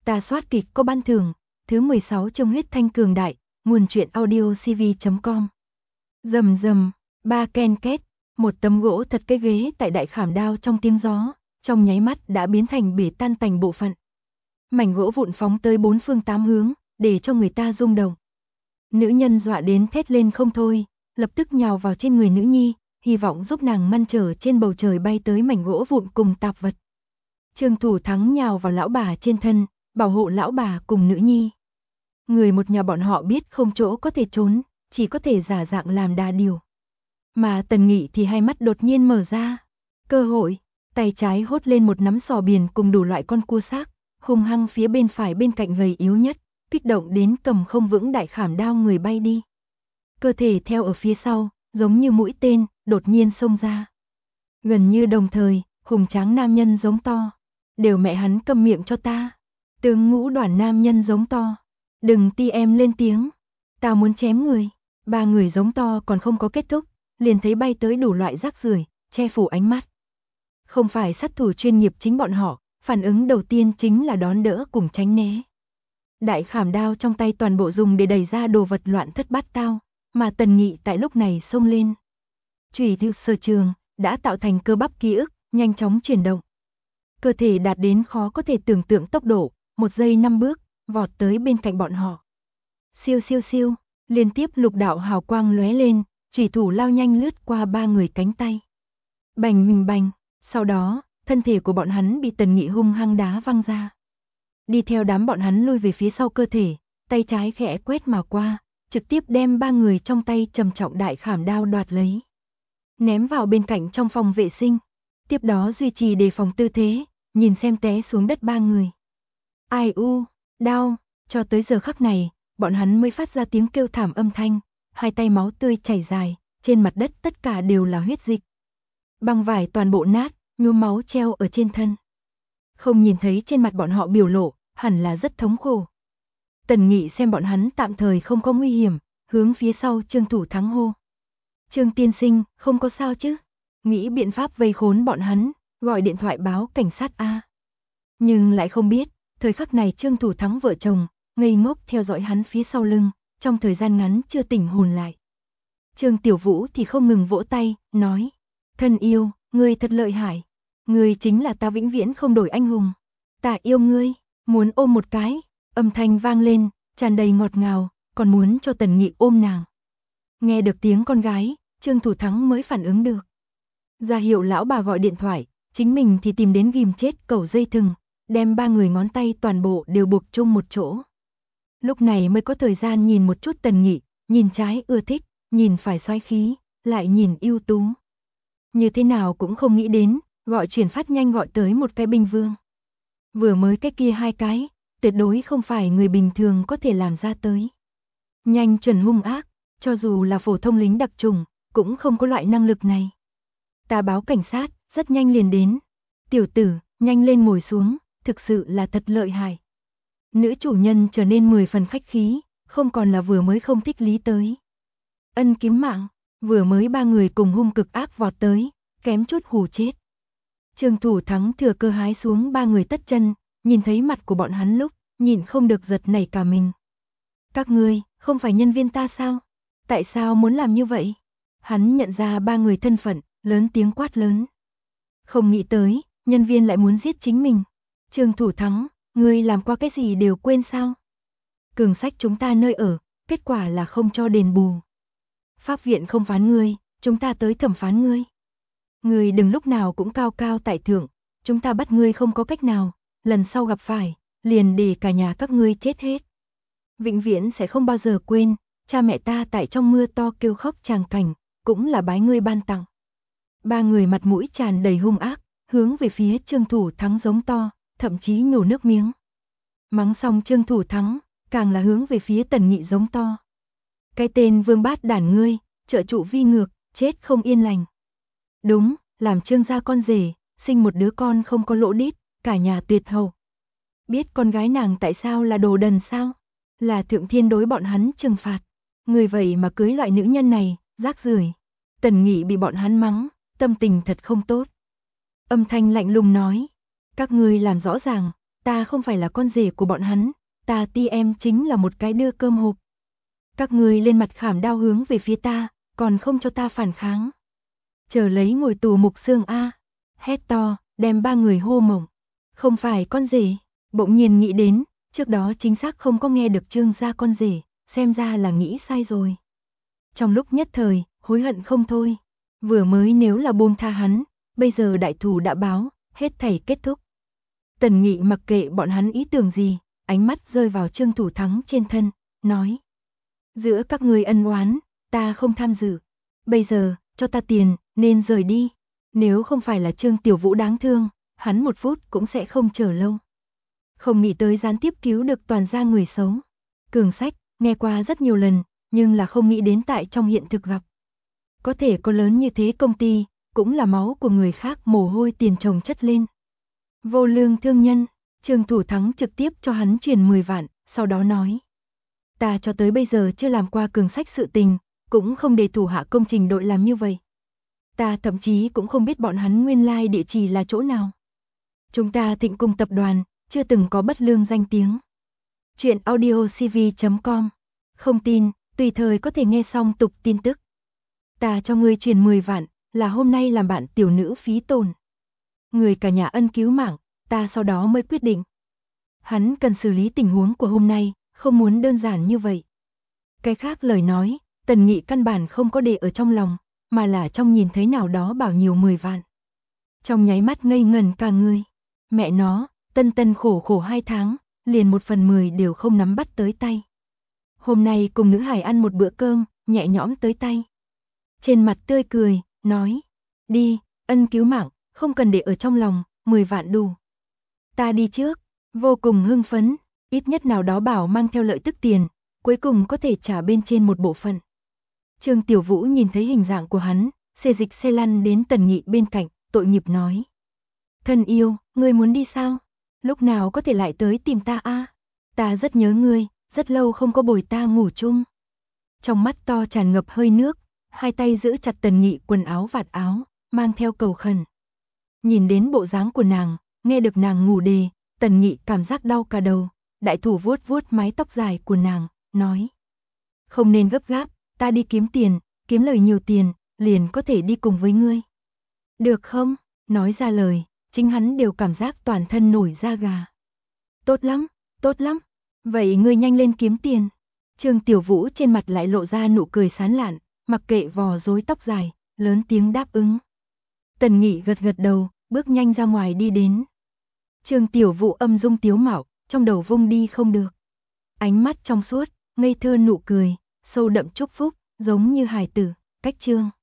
Tà soát kịch có ban thưởng, thứ 16 trong huyết thanh cường đại, nguồn truyện audio cv.com. Rầm rầm, ba ken két, một tấm gỗ thật cái ghế tại đại khảm đao trong tiếng gió, trong nháy mắt đã biến thành bể tan tành bộ phận. Mảnh gỗ vụn phóng tới bốn phương tám hướng, để cho người ta rung động. Nữ nhân dọa đến thét lên không thôi, lập tức nhào vào trên người nữ nhi, hy vọng giúp nàng ngăn trở trên bầu trời bay tới mảnh gỗ vụn cùng tạp vật. Trương Thủ Thắng nhào vào lão bà trên thân, bảo hộ lão bà cùng nữ nhi. Người một nhà bọn họ biết không chỗ có thể trốn, chỉ có thể giả dạng làm đà điểu. Mà Tần Nghị thì hai mắt đột nhiên mở ra. Cơ hội, tay trái hốt lên một nắm sò biển cùng đủ loại con cua xác, hung hăng phía bên phải bên cạnh gầy yếu nhất, kích động đến cầm không vững đại khảm đao người bay đi. Cơ thể theo ở phía sau, giống như mũi tên, đột nhiên xông ra. Gần như đồng thời, hùng tráng nam nhân giống to. Đều mẹ hắn câm miệng cho ta. Tướng Ngũ Đoàn nam nhân giống to. Đừng ti em lên tiếng. Tao muốn chém người. Ba người giống to còn không có kết thúc, liền thấy bay tới đủ loại rác rưởi, che phủ ánh mắt. Không phải sát thủ chuyên nghiệp chính bọn họ, phản ứng đầu tiên chính là đón đỡ cùng tránh né. Đại khảm đao trong tay toàn bộ dùng để đẩy ra đồ vật loạn thất bát tao, mà Tần Nghị tại lúc này xông lên. Chủy thủ sở trường, đã tạo thành cơ bắp ký ức, nhanh chóng chuyển động. Cơ thể đạt đến khó có thể tưởng tượng tốc độ, 1 giây 5 bước, vọt tới bên cạnh bọn họ. Siêu siêu siêu, liên tiếp lục đạo hào quang lóe lên, chủy thủ lao nhanh lướt qua ba người cánh tay. Bành bành, sau đó, thân thể của bọn hắn bị Tần Nghị hung hăng đá văng ra. Đi theo đám bọn hắn lui về phía sau cơ thể, tay trái khẽ quét mà qua, trực tiếp đem ba người trong tay trầm trọng đại khảm đao đoạt lấy. Ném vào bên cạnh trong phòng vệ sinh, tiếp đó duy trì đề phòng tư thế, nhìn xem té xuống đất ba người. Ai u, đau, cho tới giờ khắc này, bọn hắn mới phát ra tiếng kêu thảm âm thanh, hai tay máu tươi chảy dài, trên mặt đất tất cả đều là huyết dịch. Băng vải toàn bộ nát, nhuốm máu treo ở trên thân. Không nhìn thấy trên mặt bọn họ biểu lộ, hẳn là rất thống khổ. Tần Nghị xem bọn hắn tạm thời không có nguy hiểm, hướng phía sau Trương Thủ Thắng hô. Trương tiên sinh, không có sao chứ? Nghĩ biện pháp vây khốn bọn hắn, gọi điện thoại báo cảnh sát a. Nhưng lại không biết, thời khắc này Trương Thủ Thắng vợ chồng, ngây ngốc theo dõi hắn phía sau lưng, trong thời gian ngắn chưa tỉnh hồn lại. Trương Tiểu Vũ thì không ngừng vỗ tay, nói, thân yêu, ngươi thật lợi hại. Ngươi chính là ta vĩnh viễn không đổi anh hùng. Ta yêu ngươi, muốn ôm một cái. Âm thanh vang lên, tràn đầy ngọt ngào, còn muốn cho Tần Nghị ôm nàng. Nghe được tiếng con gái, Trương Thủ Thắng mới phản ứng được. Ra hiệu lão bà gọi điện thoại, chính mình thì tìm đến ghim chết cẩu dây thừng, đem ba người ngón tay toàn bộ đều buộc chung một chỗ. Lúc này mới có thời gian nhìn một chút Tần Nghị, nhìn trái ưa thích, nhìn phải xoáy khí, lại nhìn ưu tú. Như thế nào cũng không nghĩ đến, gọi chuyển phát nhanh gọi tới một cái binh vương. Vừa mới cái kia hai cái, tuyệt đối không phải người bình thường có thể làm ra tới. Nhanh chuẩn hung ác, cho dù là phổ thông lính đặc chủng, cũng không có loại năng lực này. Ta báo cảnh sát, rất nhanh liền đến. Tiểu tử, nhanh lên ngồi xuống, thực sự là thật lợi hại. Nữ chủ nhân trở nên 10 phần khách khí, không còn là vừa mới không thích lý tới. Ân kiếm mạng, vừa mới ba người cùng hung cực ác vọt tới, kém chút hù chết. Trương Thủ Thắng thừa cơ hái xuống ba người tất chân, nhìn thấy mặt của bọn hắn lúc, nhìn không được giật nảy cả mình. Các ngươi, không phải nhân viên ta sao? Tại sao muốn làm như vậy? Hắn nhận ra ba người thân phận, lớn tiếng quát lớn. Không nghĩ tới, nhân viên lại muốn giết chính mình. Trương Thủ Thắng, ngươi làm qua cái gì đều quên sao? Cường sách chúng ta nơi ở, kết quả là không cho đền bù. Pháp viện không phán ngươi, chúng ta tới thẩm phán ngươi. Ngươi đừng lúc nào cũng cao cao tại thượng, chúng ta bắt ngươi không có cách nào, lần sau gặp phải, liền để cả nhà các ngươi chết hết. Vĩnh viễn sẽ không bao giờ quên, cha mẹ ta tại trong mưa to kêu khóc tràng cảnh, cũng là bái ngươi ban tặng. Ba người mặt mũi tràn đầy hung ác, hướng về phía Trương Thủ Thắng giống to, thậm chí nhổ nước miếng. Mắng xong Trương Thủ Thắng, càng là hướng về phía Tần Nghị giống to. Cái tên vương bát đản ngươi, trợ trụ vi ngược, chết không yên lành. Đúng, làm Trương gia con rể, sinh một đứa con không có lỗ đít, cả nhà tuyệt hậu. Biết con gái nàng tại sao là đồ đần sao? Là thượng thiên đối bọn hắn trừng phạt. Người vậy mà cưới loại nữ nhân này, rác rưởi. Tần Nghị bị bọn hắn mắng, tâm tình thật không tốt. Âm thanh lạnh lùng nói, các ngươi làm rõ ràng, ta không phải là con rể của bọn hắn, ta ti em chính là một cái đưa cơm hộp. Các ngươi lên mặt khảm đao hướng về phía ta, còn không cho ta phản kháng. Chờ lấy ngồi tù mục xương a. Hét to, đem ba người hô mộng. Không phải con rể, bỗng nhiên nghĩ đến, trước đó chính xác không có nghe được Trương gia con rể, xem ra là nghĩ sai rồi. Trong lúc nhất thời, hối hận không thôi. Vừa mới nếu là buông tha hắn, bây giờ đại thù đã báo, hết thảy kết thúc. Tần Nghị mặc kệ bọn hắn ý tưởng gì, ánh mắt rơi vào Trương Thủ Thắng trên thân, nói. Giữa các ngươi ân oán, ta không tham dự. Bây giờ, cho ta tiền, nên rời đi. Nếu không phải là Trương Tiểu Vũ đáng thương, hắn một phút cũng sẽ không chờ lâu. Không nghĩ tới gián tiếp cứu được toàn gia người xấu. Cường sách, nghe qua rất nhiều lần, nhưng là không nghĩ đến tại trong hiện thực gặp. Có thể có lớn như thế công ty, cũng là máu của người khác mồ hôi tiền chồng chất lên. Vô lương thương nhân, Trương Thủ Thắng trực tiếp cho hắn chuyển 10 vạn, sau đó nói. Ta cho tới bây giờ chưa làm qua cường sách sự tình, cũng không để thủ hạ công trình đội làm như vậy. Ta thậm chí cũng không biết bọn hắn nguyên lai địa chỉ là chỗ nào. Chúng ta Thịnh Cung tập đoàn, chưa từng có bất lương danh tiếng. Chuyện audiocv.com. Không tin, tùy thời có thể nghe xong tục tin tức. Ta cho ngươi chuyển 10 vạn, là hôm nay làm bạn tiểu nữ phí tổn. Người cả nhà ân cứu mạng, ta sau đó mới quyết định. Hắn cần xử lý tình huống của hôm nay, không muốn đơn giản như vậy. Cái khác lời nói, Tần Nghị căn bản không có để ở trong lòng, mà là trong nhìn thấy nào đó bảo nhiều 10 vạn. Trong nháy mắt ngây ngẩn cả người. Mẹ nó, tân tân khổ khổ 2 tháng, liền 1/10 đều không nắm bắt tới tay. Hôm nay cùng nữ hải ăn một bữa cơm, nhẹ nhõm tới tay. Trên mặt tươi cười, nói, đi, ân cứu mạng, không cần để ở trong lòng, 10 vạn đủ. Ta đi trước, vô cùng hưng phấn, ít nhất nào đó bảo mang theo lợi tức tiền, cuối cùng có thể trả bên trên một bộ phận. Trương Tiểu Vũ nhìn thấy hình dạng của hắn, xê dịch xe lăn đến Tần Nghị bên cạnh, tội nghiệp nói. Thân yêu, ngươi muốn đi sao? Lúc nào có thể lại tới tìm ta a? Ta rất nhớ ngươi, rất lâu không có bồi ta ngủ chung. Trong mắt to tràn ngập hơi nước, hai tay giữ chặt Tần Nghị quần áo vạt áo, mang theo cầu khẩn. Nhìn đến bộ dáng của nàng, nghe được nàng ngủ đề, Tần Nghị cảm giác đau cả đầu, đại thủ vuốt vuốt mái tóc dài của nàng, nói. Không nên gấp gáp, ta đi kiếm tiền, kiếm lời nhiều tiền, liền có thể đi cùng với ngươi. Được không? Nói ra lời, chính hắn đều cảm giác toàn thân nổi da gà. Tốt lắm, tốt lắm. Vậy ngươi nhanh lên kiếm tiền. Trương Tiểu Vũ trên mặt lại lộ ra nụ cười sán lạn, mặc kệ vò rối tóc dài, lớn tiếng đáp ứng. Tần Nghị gật gật đầu, bước nhanh ra ngoài đi đến. Trương Tiểu Vũ âm dung tiếu mạo, trong đầu vung đi không được. Ánh mắt trong suốt, ngây thơ nụ cười, sâu đậm chúc phúc, giống như hài tử, cách chương.